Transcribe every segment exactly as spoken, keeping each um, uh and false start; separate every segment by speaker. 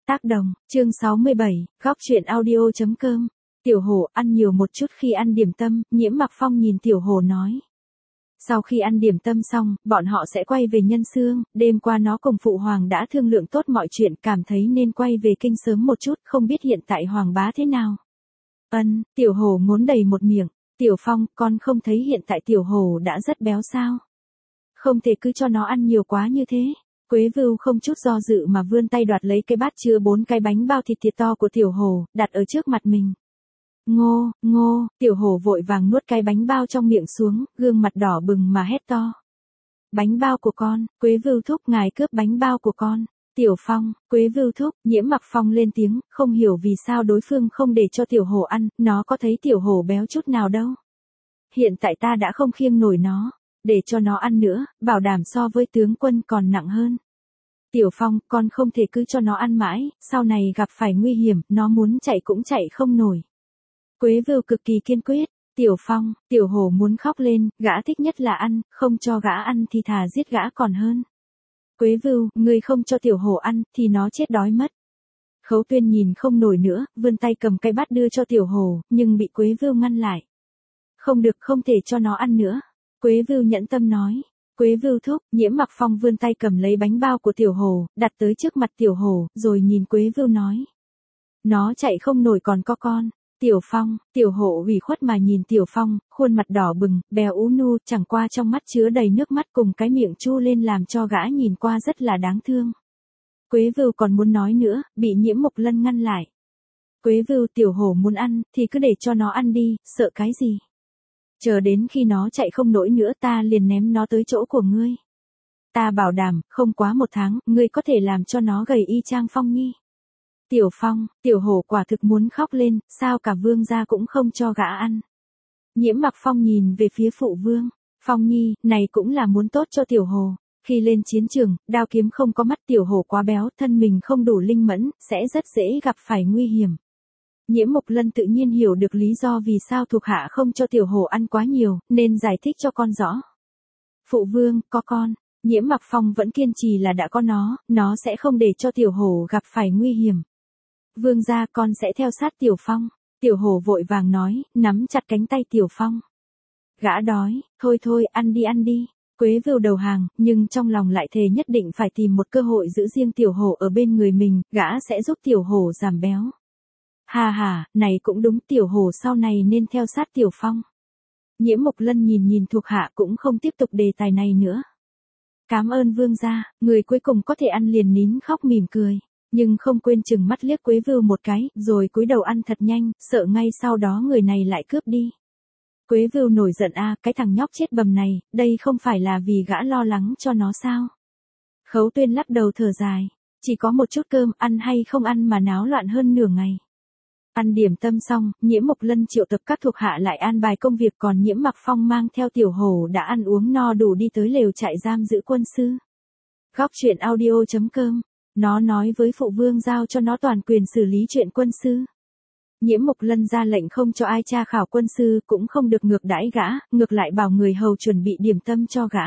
Speaker 1: Tác đồng, chương sáu mươi bảy, góc truyện audio chấm com. Tiểu Hổ, ăn nhiều một chút khi ăn điểm tâm, Nhiễm Mặc Phong nhìn Tiểu Hổ nói. Sau khi ăn điểm tâm xong, bọn họ sẽ quay về Nhân Xương, đêm qua nó cùng Phụ Hoàng đã thương lượng tốt mọi chuyện, cảm thấy nên quay về kinh sớm một chút, không biết hiện tại Hoàng bá thế nào. Ân, Tiểu Hổ ngốn đầy một miệng, Tiểu Phong, con không thấy hiện tại Tiểu Hổ đã rất béo sao? Không thể cứ cho nó ăn nhiều quá như thế. Quế Vưu không chút do dự mà vươn tay đoạt lấy cái bát chứa bốn cái bánh bao thịt thịt to của Tiểu Hổ, đặt ở trước mặt mình. Ngô, ngô, Tiểu Hổ vội vàng nuốt cái bánh bao trong miệng xuống, gương mặt đỏ bừng mà hét to. Bánh bao của con, Quế Vưu thúc, ngài cướp bánh bao của con. Tiểu Phong, Quế Vưu thúc, Nhiễm Mặc Phong lên tiếng, không hiểu vì sao đối phương không để cho Tiểu Hổ ăn, nó có thấy Tiểu Hổ béo chút nào đâu. Hiện tại ta đã không khiêng nổi nó. Để cho nó ăn nữa, bảo đảm so với tướng quân còn nặng hơn. Tiểu Phong, con không thể cứ cho nó ăn mãi, sau này gặp phải nguy hiểm, nó muốn chạy cũng chạy không nổi. Quế Vưu cực kỳ kiên quyết. Tiểu Phong, Tiểu Hổ muốn khóc lên, gã thích nhất là ăn, không cho gã ăn thì thà giết gã còn hơn. Quế Vưu, ngươi không cho Tiểu Hổ ăn, thì nó chết đói mất. Khấu Tuyên nhìn không nổi nữa, vươn tay cầm cái bát đưa cho Tiểu Hổ, nhưng bị Quế Vưu ngăn lại. Không được, không thể cho nó ăn nữa. Quế Vưu nhẫn tâm nói. Quế Vưu thúc, Nhiễm Mặc Phong vươn tay cầm lấy bánh bao của Tiểu Hổ, đặt tới trước mặt Tiểu Hổ, rồi nhìn Quế Vưu nói. Nó chạy không nổi còn có con. Tiểu Phong, Tiểu Hổ ủy khuất mà nhìn Tiểu Phong, khuôn mặt đỏ bừng, béo ú nu, chẳng qua trong mắt chứa đầy nước mắt cùng cái miệng chu lên làm cho gã nhìn qua rất là đáng thương. Quế Vưu còn muốn nói nữa, bị Nhiễm Mộc Lân ngăn lại. Quế Vưu, Tiểu Hổ muốn ăn, thì cứ để cho nó ăn đi, sợ cái gì. Chờ đến khi nó chạy không nổi nữa ta liền ném nó tới chỗ của ngươi. Ta bảo đảm, không quá một tháng, ngươi có thể làm cho nó gầy y chang Phong Nhi. Tiểu Phong, Tiểu Hổ quả thực muốn khóc lên, sao cả Vương gia cũng không cho gã ăn. Nhiễm Mặc Phong nhìn về phía Phụ Vương. Phong Nhi, này cũng là muốn tốt cho Tiểu Hổ. Khi lên chiến trường, đao kiếm không có mắt, Tiểu Hổ quá béo, thân mình không đủ linh mẫn, sẽ rất dễ gặp phải nguy hiểm. Nhiễm Mộc Lân tự nhiên hiểu được lý do vì sao thuộc hạ không cho Tiểu Hổ ăn quá nhiều, nên giải thích cho con rõ. Phụ Vương, có con. Nhiễm Mặc Phong vẫn kiên trì là đã có nó, nó sẽ không để cho Tiểu Hổ gặp phải nguy hiểm. Vương gia, con sẽ theo sát Tiểu Phong. Tiểu Hổ vội vàng nói, nắm chặt cánh tay Tiểu Phong. Gã đói, thôi thôi, ăn đi ăn đi. Quế Vưu đầu hàng, nhưng trong lòng lại thề nhất định phải tìm một cơ hội giữ riêng Tiểu Hổ ở bên người mình, gã sẽ giúp Tiểu Hổ giảm béo. Hà hà, này cũng đúng, Tiểu Hổ sau này nên theo sát Tiểu Phong. Nhiễm Mộc Lân nhìn nhìn thuộc hạ cũng không tiếp tục đề tài này nữa. Cảm ơn Vương gia, người cuối cùng có thể ăn liền nín khóc mỉm cười, nhưng không quên chừng mắt liếc Quế Vưu một cái, rồi cúi đầu ăn thật nhanh, sợ ngay sau đó người này lại cướp đi. Quế Vưu nổi giận a, cái thằng nhóc chết bầm này, đây không phải là vì gã lo lắng cho nó sao? Khấu Tuyên lắc đầu thở dài, chỉ có một chút cơm, ăn hay không ăn mà náo loạn hơn nửa ngày. Ăn điểm tâm xong, Nhiễm Mộc Lân triệu tập các thuộc hạ lại an bài công việc, còn Nhiễm Mặc Phong mang theo Tiểu Hổ đã ăn uống no đủ đi tới lều trại giam giữ quân sư. Góc truyện audio chấm com. Nó nói với Phụ Vương giao cho nó toàn quyền xử lý chuyện quân sư. Nhiễm Mộc Lân ra lệnh không cho ai tra khảo quân sư, cũng không được ngược đãi gã, ngược lại bảo người hầu chuẩn bị điểm tâm cho gã.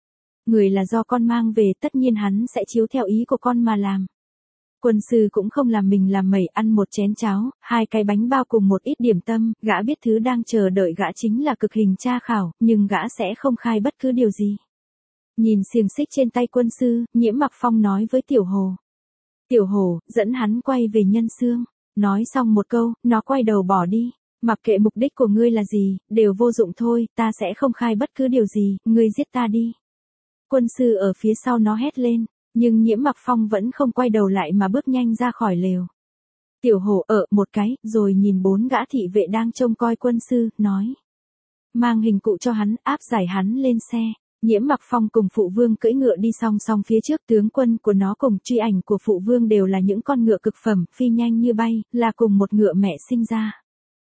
Speaker 1: Người là do con mang về, tất nhiên hắn sẽ chiếu theo ý của con mà làm. Quân sư cũng không làm mình làm mẩy, ăn một chén cháo, hai cái bánh bao cùng một ít điểm tâm, gã biết thứ đang chờ đợi gã chính là cực hình tra khảo, nhưng gã sẽ không khai bất cứ điều gì. Nhìn xiềng xích trên tay quân sư, Nhiễm Mặc Phong nói với Tiểu Hổ. Tiểu Hổ, dẫn hắn quay về Nhân Xương. Nói xong một câu, nó quay đầu bỏ đi. Mặc kệ mục đích của ngươi là gì, đều vô dụng thôi, ta sẽ không khai bất cứ điều gì, ngươi giết ta đi. Quân sư ở phía sau nó hét lên. Nhưng Nhiễm Mặc Phong vẫn không quay đầu lại mà bước nhanh ra khỏi lều. Tiểu Hổ ở một cái, rồi nhìn bốn gã thị vệ đang trông coi quân sư, nói. Mang hình cụ cho hắn, áp giải hắn lên xe. Nhiễm Mặc Phong cùng Phụ Vương cưỡi ngựa đi song song phía trước, tướng quân của nó cùng truy ảnh của Phụ Vương đều là những con ngựa cực phẩm, phi nhanh như bay, là cùng một ngựa mẹ sinh ra.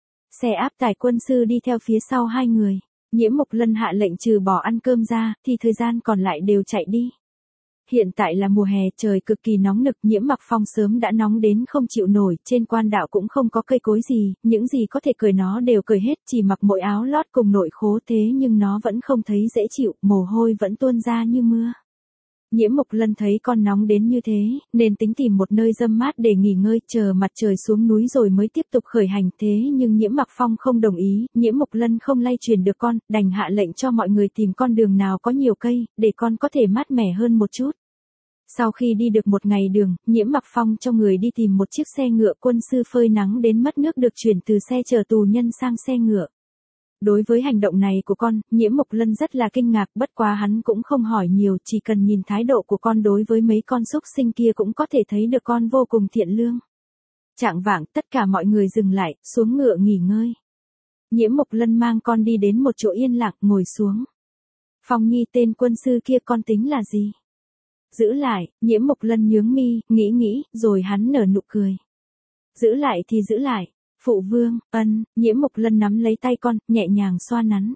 Speaker 1: Xe áp tải quân sư đi theo phía sau hai người. Nhiễm Mộc Lân hạ lệnh trừ bỏ ăn cơm ra, thì thời gian còn lại đều chạy đi. Hiện tại là mùa hè, trời cực kỳ nóng nực, Nhiễm Mặc Phong sớm đã nóng đến không chịu nổi, trên quan đạo cũng không có cây cối gì, những gì có thể cởi nó đều cởi hết, chỉ mặc mỗi áo lót cùng nội khố, thế nhưng nó vẫn không thấy dễ chịu, mồ hôi vẫn tuôn ra như mưa. Nhiễm Mộc Lân thấy con nóng đến như thế, nên tính tìm một nơi râm mát để nghỉ ngơi, chờ mặt trời xuống núi rồi mới tiếp tục khởi hành. Thế nhưng Nhiễm Mặc Phong không đồng ý, Nhiễm Mộc Lân không lay truyền được con, đành hạ lệnh cho mọi người tìm con đường nào có nhiều cây, để con có thể mát mẻ hơn một chút. Sau khi đi được một ngày đường, Nhiễm Mặc Phong cho người đi tìm một chiếc xe ngựa quân sư phơi nắng đến mất nước được chuyển từ xe chở tù nhân sang xe ngựa. Đối với hành động này của con, Nhiễm Mộc Lân rất là kinh ngạc, bất quá hắn cũng không hỏi nhiều, chỉ cần nhìn thái độ của con đối với mấy con súc sinh kia cũng có thể thấy được con vô cùng thiện lương. Chạng vạng, tất cả mọi người dừng lại, xuống ngựa nghỉ ngơi. Nhiễm Mộc Lân mang con đi đến một chỗ yên lặng, ngồi xuống. Phong Nhi, tên quân sư kia con tính là gì? Giữ lại, Nhiễm Mộc Lân nhướng mi, nghĩ nghĩ, rồi hắn nở nụ cười. Giữ lại thì giữ lại. Phụ vương, ân, Nhiễm Mộc Lân nắm lấy tay con, nhẹ nhàng xoa nắn.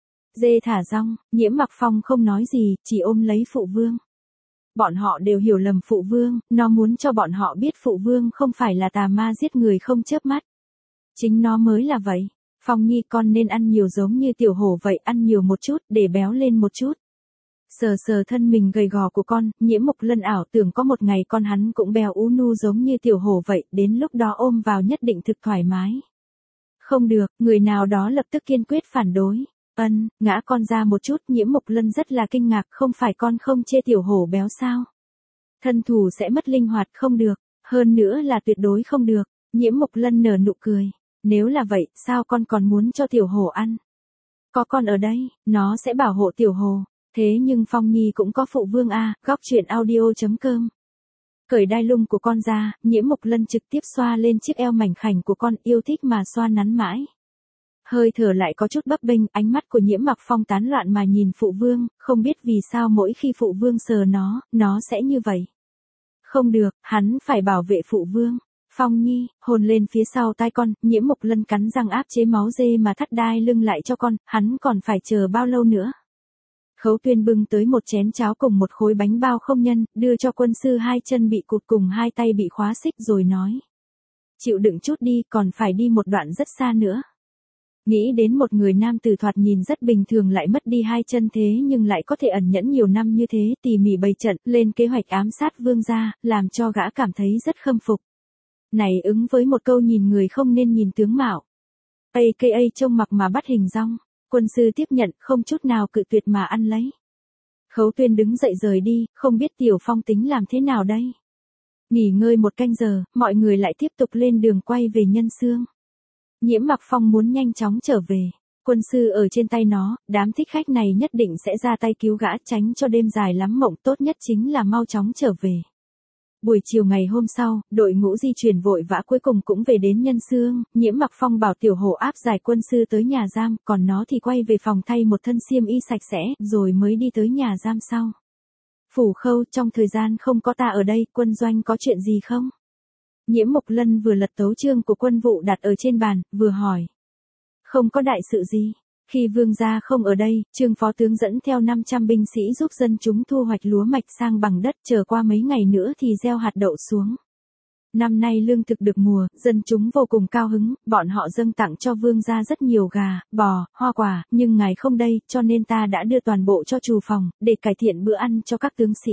Speaker 1: Dê thả rong, Nhiễm Mặc Phong không nói gì, chỉ ôm lấy phụ vương. Bọn họ đều hiểu lầm phụ vương, nó muốn cho bọn họ biết phụ vương không phải là tà ma giết người không chớp mắt. Chính nó mới là vậy. Phong Nhi, con nên ăn nhiều giống như tiểu hổ vậy, ăn nhiều một chút, để béo lên một chút. Sờ sờ thân mình gầy gò của con, Nhiễm Mộc Lân ảo tưởng có một ngày con hắn cũng béo ú nu giống như tiểu hổ vậy, đến lúc đó ôm vào nhất định thực thoải mái. Không được, người nào đó lập tức kiên quyết phản đối. Ân, ngã con ra một chút, Nhiễm Mộc Lân rất là kinh ngạc, không phải con không chê tiểu hổ béo sao? Thân thủ sẽ mất linh hoạt, không được, hơn nữa là tuyệt đối không được. Nhiễm Mộc Lân nở nụ cười. Nếu là vậy, sao con còn muốn cho tiểu hổ ăn? Có con ở đây, nó sẽ bảo hộ tiểu hổ. Thế nhưng Phong Nhi cũng có phụ vương a, góc truyện audio chấm com. Cởi đai lưng của con ra, Nhiễm Mộc Lân trực tiếp xoa lên chiếc eo mảnh khảnh của con, yêu thích mà xoa nắn mãi. Hơi thở lại có chút bấp bênh, ánh mắt của Nhiễm Mặc Phong tán loạn mà nhìn phụ vương, không biết vì sao mỗi khi phụ vương sờ nó, nó sẽ như vậy. Không được, hắn phải bảo vệ phụ vương. Phong Nhi, hôn lên phía sau tai con, Nhiễm Mộc Lân cắn răng áp chế máu dê mà thắt đai lưng lại cho con, hắn còn phải chờ bao lâu nữa. Khấu Tuyên bưng tới một chén cháo cùng một khối bánh bao không nhân, đưa cho quân sư hai chân bị cụt cùng hai tay bị khóa xích rồi nói. Chịu đựng chút đi, còn phải đi một đoạn rất xa nữa. Nghĩ đến một người nam tử thoạt nhìn rất bình thường lại mất đi hai chân thế nhưng lại có thể ẩn nhẫn nhiều năm như thế, tỉ mỉ bày trận, lên kế hoạch ám sát vương gia, làm cho gã cảm thấy rất khâm phục. Này ứng với một câu nhìn người không nên nhìn tướng mạo. a ca a trông mặc mà bắt hình dong. Quân sư tiếp nhận, không chút nào cự tuyệt mà ăn lấy. Khấu Tuyên đứng dậy rời đi, không biết Tiểu Phong tính làm thế nào đây. Nghỉ ngơi một canh giờ, mọi người lại tiếp tục lên đường quay về Nhân Xương. Nhiễm Mặc Phong muốn nhanh chóng trở về. Quân sư ở trên tay nó, đám thích khách này nhất định sẽ ra tay cứu gã, tránh cho đêm dài lắm mộng, tốt nhất chính là mau chóng trở về. Buổi chiều ngày hôm sau, đội ngũ di chuyển vội vã cuối cùng cũng về đến Nhân Xương, Nhiễm Mặc Phong bảo tiểu hổ áp giải quân sư tới nhà giam, còn nó thì quay về phòng thay một thân xiêm y sạch sẽ, rồi mới đi tới nhà giam sau. Phủ Khâu, trong thời gian không có ta ở đây, quân doanh có chuyện gì không? Nhiễm Mộc Lân vừa lật tấu chương của quân vụ đặt ở trên bàn, vừa hỏi. Không có đại sự gì. Khi vương gia không ở đây, Trương phó tướng dẫn theo năm trăm binh sĩ giúp dân chúng thu hoạch lúa mạch sang bằng đất, chờ qua mấy ngày nữa thì gieo hạt đậu xuống. Năm nay lương thực được mùa, dân chúng vô cùng cao hứng, bọn họ dâng tặng cho vương gia rất nhiều gà, bò, hoa quả, nhưng ngài không đây, cho nên ta đã đưa toàn bộ cho trù phòng, để cải thiện bữa ăn cho các tướng sĩ.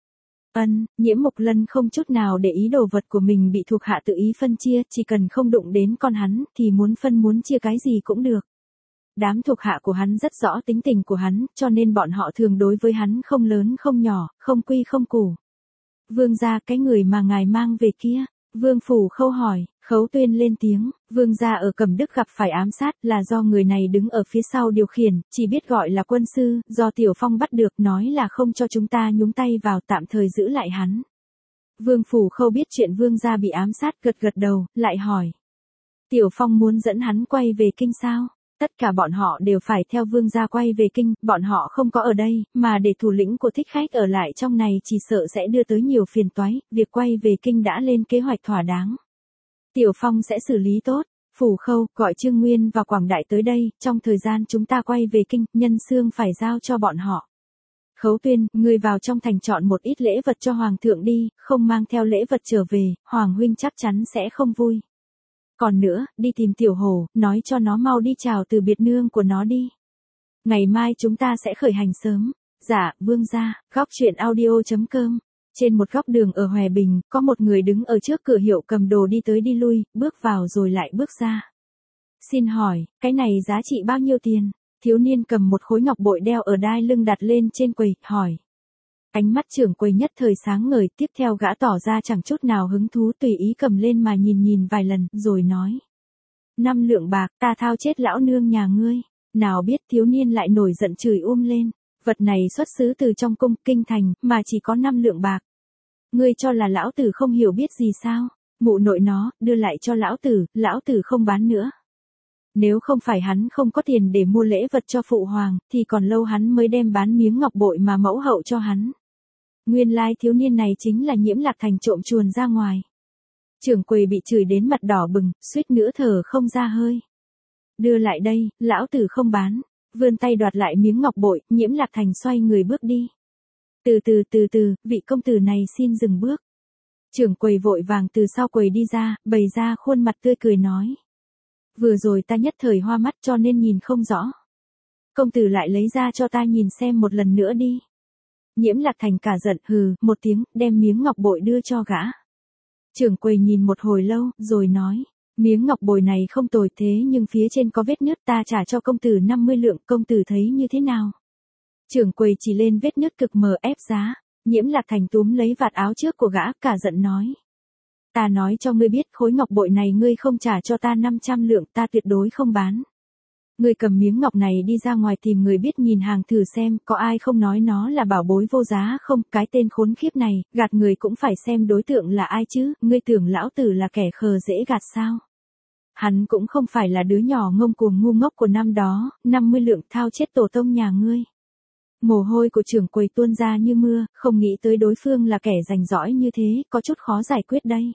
Speaker 1: Ân, Nhiễm Mộc Lân không chút nào để ý đồ vật của mình bị thuộc hạ tự ý phân chia, chỉ cần không đụng đến con hắn, thì muốn phân muốn chia cái gì cũng được. Đám thuộc hạ của hắn rất rõ tính tình của hắn, cho nên bọn họ thường đối với hắn không lớn không nhỏ, không quy không củ. Vương gia, cái người mà ngài mang về kia, Vương Phủ Khâu hỏi. Khấu Tuyên lên tiếng, vương gia ở Cẩm Đức gặp phải ám sát là do người này đứng ở phía sau điều khiển, chỉ biết gọi là quân sư, do Tiểu Phong bắt được, nói là không cho chúng ta nhúng tay vào, tạm thời giữ lại hắn. Vương Phủ Khâu biết chuyện vương gia bị ám sát, gật gật đầu, lại hỏi. Tiểu Phong muốn dẫn hắn quay về kinh sao? Tất cả bọn họ đều phải theo vương gia quay về kinh, bọn họ không có ở đây, mà để thủ lĩnh của thích khách ở lại trong này chỉ sợ sẽ đưa tới nhiều phiền toái, việc quay về kinh đã lên kế hoạch thỏa đáng. Tiểu Phong sẽ xử lý tốt. Phủ Khâu, gọi Trương Nguyên và Quảng Đại tới đây, trong thời gian chúng ta quay về kinh, Nhân Xương phải giao cho bọn họ. Khấu Tuyên, người vào trong thành chọn một ít lễ vật cho Hoàng thượng đi, không mang theo lễ vật trở về, Hoàng huynh chắc chắn sẽ không vui. Còn nữa, đi tìm Tiểu Hổ, nói cho nó mau đi chào từ biệt nương của nó đi. Ngày mai chúng ta sẽ khởi hành sớm. Dạ, vương gia, góc truyện audio.com. Trên một góc đường ở Hòa Bình, có một người đứng ở trước cửa hiệu cầm đồ đi tới đi lui, bước vào rồi lại bước ra. Xin hỏi, cái này giá trị bao nhiêu tiền? Thiếu niên cầm một khối ngọc bội đeo ở đai lưng đặt lên trên quầy, hỏi. Ánh mắt trưởng quầy nhất thời sáng ngời, tiếp theo gã tỏ ra chẳng chút nào hứng thú tùy ý cầm lên mà nhìn nhìn vài lần, rồi nói. Năm lượng bạc, ta thao chết lão nương nhà ngươi. Nào biết thiếu niên lại nổi giận chửi um lên. Vật này xuất xứ từ trong cung kinh thành, mà chỉ có năm lượng bạc. Ngươi cho là lão tử không hiểu biết gì sao? Mụ nội nó, đưa lại cho lão tử, lão tử không bán nữa. Nếu không phải hắn không có tiền để mua lễ vật cho phụ hoàng, thì còn lâu hắn mới đem bán miếng ngọc bội mà mẫu hậu cho hắn. Nguyên lai thiếu niên này chính là Nhiễm Lạc Thành trộm chuồn ra ngoài. Trưởng quầy bị chửi đến mặt đỏ bừng, suýt nữa thở không ra hơi. Đưa lại đây, lão tử không bán. Vươn tay đoạt lại miếng ngọc bội, Nhiễm Lạc Thành xoay người bước đi. Từ từ từ từ, vị công tử này xin dừng bước. Trưởng quầy vội vàng từ sau quầy đi ra, bày ra khuôn mặt tươi cười nói. Vừa rồi ta nhất thời hoa mắt cho nên nhìn không rõ. Công tử lại lấy ra cho ta nhìn xem một lần nữa đi. Nhiễm Lạc Thành cả giận hừ, một tiếng, đem miếng ngọc bội đưa cho gã. Trưởng quầy nhìn một hồi lâu, rồi nói. Miếng ngọc bội này không tồi thế nhưng phía trên có vết nứt, ta trả cho công tử năm mươi lượng, công tử thấy như thế nào? Trưởng quầy chỉ lên vết nứt cực mờ ép giá. Nhiễm Lạc Thành túm lấy vạt áo trước của gã, cả giận nói. Ta nói cho ngươi biết, khối ngọc bội này ngươi không trả cho ta năm trăm lượng, ta tuyệt đối không bán. Ngươi cầm miếng ngọc này đi ra ngoài tìm người biết nhìn hàng thử xem, có ai không nói nó là bảo bối vô giá không? Cái tên khốn khiếp này, gạt người cũng phải xem đối tượng là ai chứ, ngươi tưởng lão tử là kẻ khờ dễ gạt sao? Hắn cũng không phải là đứa nhỏ ngông cuồng ngu ngốc của năm đó, năm mươi lượng thao chết tổ tông nhà ngươi. Mồ hôi của trưởng quầy tuôn ra như mưa, không nghĩ tới đối phương là kẻ rành rõi như thế, có chút khó giải quyết đây.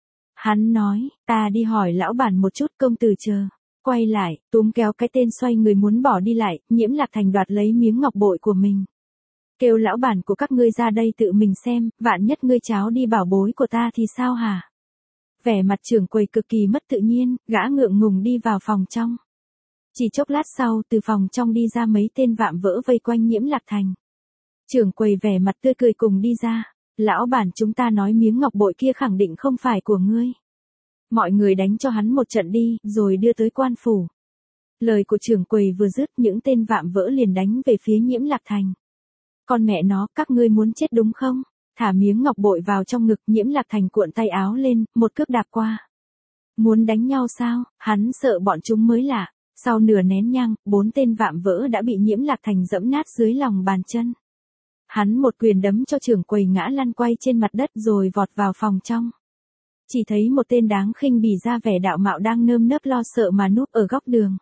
Speaker 1: Hắn nói, ta đi hỏi lão bản một chút, công tử chờ. Quay lại, túm kéo cái tên xoay người muốn bỏ đi lại, Nhiễm Lạc Thành đoạt lấy miếng ngọc bội của mình. Kêu lão bản của các ngươi ra đây tự mình xem, vạn nhất ngươi cháo đi bảo bối của ta thì sao hả? Vẻ mặt trưởng quầy cực kỳ mất tự nhiên, gã ngượng ngùng đi vào phòng trong. Chỉ chốc lát sau, từ phòng trong đi ra mấy tên vạm vỡ vây quanh Nhiễm Lạc Thành. Trưởng quầy vẻ mặt tươi cười cùng đi ra. Lão bản, chúng ta nói miếng ngọc bội kia khẳng định không phải của ngươi. Mọi người đánh cho hắn một trận đi, rồi đưa tới quan phủ. Lời của trưởng quầy vừa dứt, những tên vạm vỡ liền đánh về phía Nhiễm Lạc Thành. Con mẹ nó, các ngươi muốn chết đúng không? Thả miếng ngọc bội vào trong ngực, Nhiễm Lạc Thành cuộn tay áo lên, một cước đạp qua. Muốn đánh nhau sao? Hắn sợ bọn chúng mới lạ. Sau nửa nén nhang, bốn tên vạm vỡ đã bị Nhiễm Lạc Thành dẫm nát dưới lòng bàn chân. Hắn một quyền đấm cho trưởng quầy ngã lăn quay trên mặt đất rồi vọt vào phòng trong. Chỉ thấy một tên đáng khinh bỉ ra vẻ đạo mạo đang nơm nớp lo sợ mà núp ở góc đường.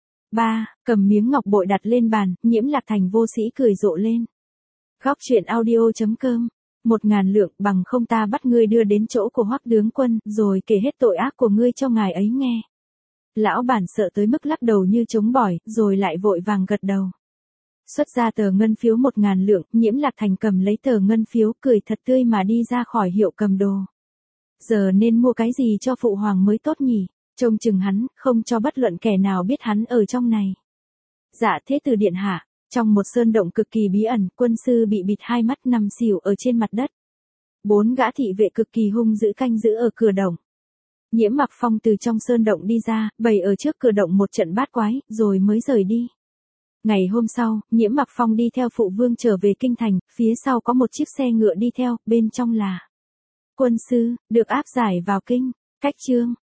Speaker 1: Ba, cầm miếng ngọc bội đặt lên bàn, Nhiễm Lạc Thành vô sĩ cười rộ lên. Góc truyện audio.com. Một ngàn lượng, bằng không ta bắt ngươi đưa đến chỗ của Hoắc tướng quân, rồi kể hết tội ác của ngươi cho ngài ấy nghe. Lão bản sợ tới mức lắc đầu như trống bỏi, rồi lại vội vàng gật đầu. Xuất ra tờ ngân phiếu một ngàn lượng, Nhiễm Lạc Thành cầm lấy tờ ngân phiếu, cười thật tươi mà đi ra khỏi hiệu cầm đồ. Giờ nên mua cái gì cho phụ hoàng mới tốt nhỉ? Trông chừng hắn, không cho bất luận kẻ nào biết hắn ở trong này. Dạ thế tử điện hạ, trong một sơn động cực kỳ bí ẩn, quân sư bị bịt hai mắt nằm xỉu ở trên mặt đất. Bốn gã thị vệ cực kỳ hung dữ canh giữ ở cửa động. Nhiễm Mặc Phong từ trong sơn động đi ra, bày ở trước cửa động một trận bát quái, rồi mới rời đi. Ngày hôm sau, Nhiễm Mặc Phong đi theo phụ vương trở về kinh thành, phía sau có một chiếc xe ngựa đi theo, bên trong là quân sư, được áp giải vào kinh. Cách chương